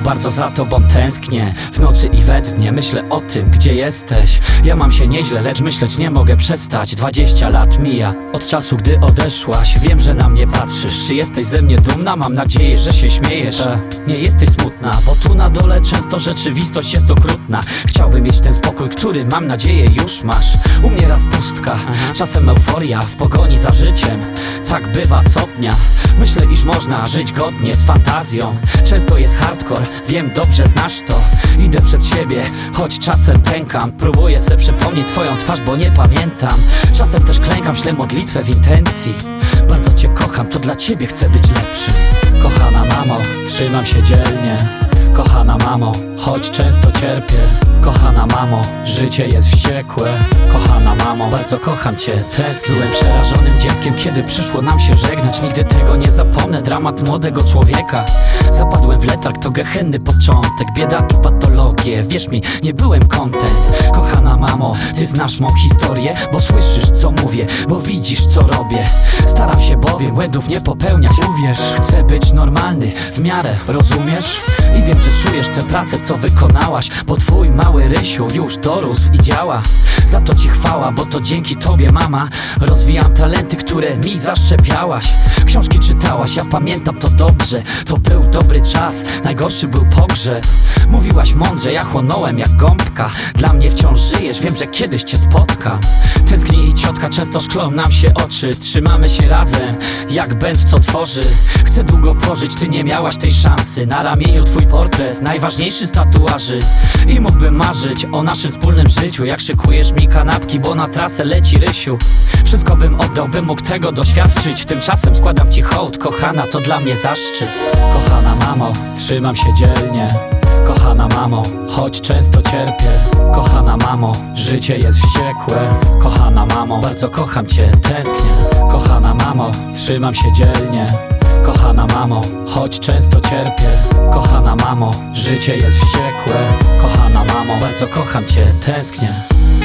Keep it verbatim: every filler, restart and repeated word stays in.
bardzo za tobą tęsknię. W nocy i we dnie myślę o tym, gdzie jesteś. Ja mam się nieźle, lecz myśleć nie mogę przestać. Dwadzieścia lat mija od czasu, gdy odeszłaś. Wiem, że na mnie patrzysz. Czy jesteś ze mnie dumna? Mam nadzieję, że się śmiejesz. Nie jesteś smutna, bo tu na dole często rzeczywistość jest okrutna. Chciałbym mieć ten spokój, który mam nadzieję już masz. U mnie raz pustka, czasem euforia w pogoni za życiem. Tak bywa co dnia. Myślę, iż można żyć godnie z fantazją. Często jest hardcore, wiem, dobrze znasz to. Idę przed siebie, choć czasem pękam. Próbuję se przypomnieć twoją twarz, bo nie pamiętam. Czasem też klękam, ślę modlitwę w intencji. Bardzo cię kocham, to dla ciebie chcę być lepszym. Kochana mamo, trzymam się dzielnie. Kochana mamo, choć często cierpię. Kochana mamo, życie jest wściekłe. Kochana mamo, bardzo kocham cię, tęsknię. Byłem przerażonym dzieckiem, kiedy przyszło nam się żegnać. Nigdy tego nie zapomnę, dramat młodego człowieka. Zapadłem w letarg, to gehenny początek. Bieda i patologie, wierz mi, nie byłem content. Kochana mamo, ty znasz mą historię, bo słyszysz co mówię, bo widzisz co robię. Staram się bowiem błędów nie popełniać. Uwierz, chcę być normalny, w miarę, rozumiesz? I wiem, że czujesz tę pracę, co wykonałaś, bo twój mały Rysiu już dorósł i działa. Za to ci chwała, bo to dzięki tobie, mama, rozwijam talenty, które mi zaszczepiałaś. Książki czytałaś, ja pamiętam to dobrze. To był dobry czas, najgorszy był pogrzeb. Mówiłaś mądrze, ja chłonąłem jak gąbka. Dla mnie wciąż żyjesz, wiem, że kiedyś cię spotkam. Tęskni i ciotka, często szklą nam się oczy. Trzymamy się razem, jak band, co tworzy. Chcę długo pożyć, ty nie miałaś tej szansy. Na ramieniu twój portret, najważniejszy z tatuaży. I mógłbym marzyć o naszym wspólnym życiu. Jak szykujesz mi kanapki, bo na trasę leci Rysiu. Wszystko bym oddał, bym mógł tego doświadczyć. Tymczasem składam ci hołd, kochana, to dla mnie zaszczyt. Kochana mamo, trzymam się dzielnie. Kochana mamo, choć często cierpię. Kochana mamo, życie jest wściekłe. Kochana mamo, bardzo kocham cię, tęsknię. Kochana mamo, trzymam się dzielnie. Kochana mamo, choć często cierpię. Kochana mamo, życie jest wściekłe. Kochana mamo, bardzo kocham cię, tęsknię.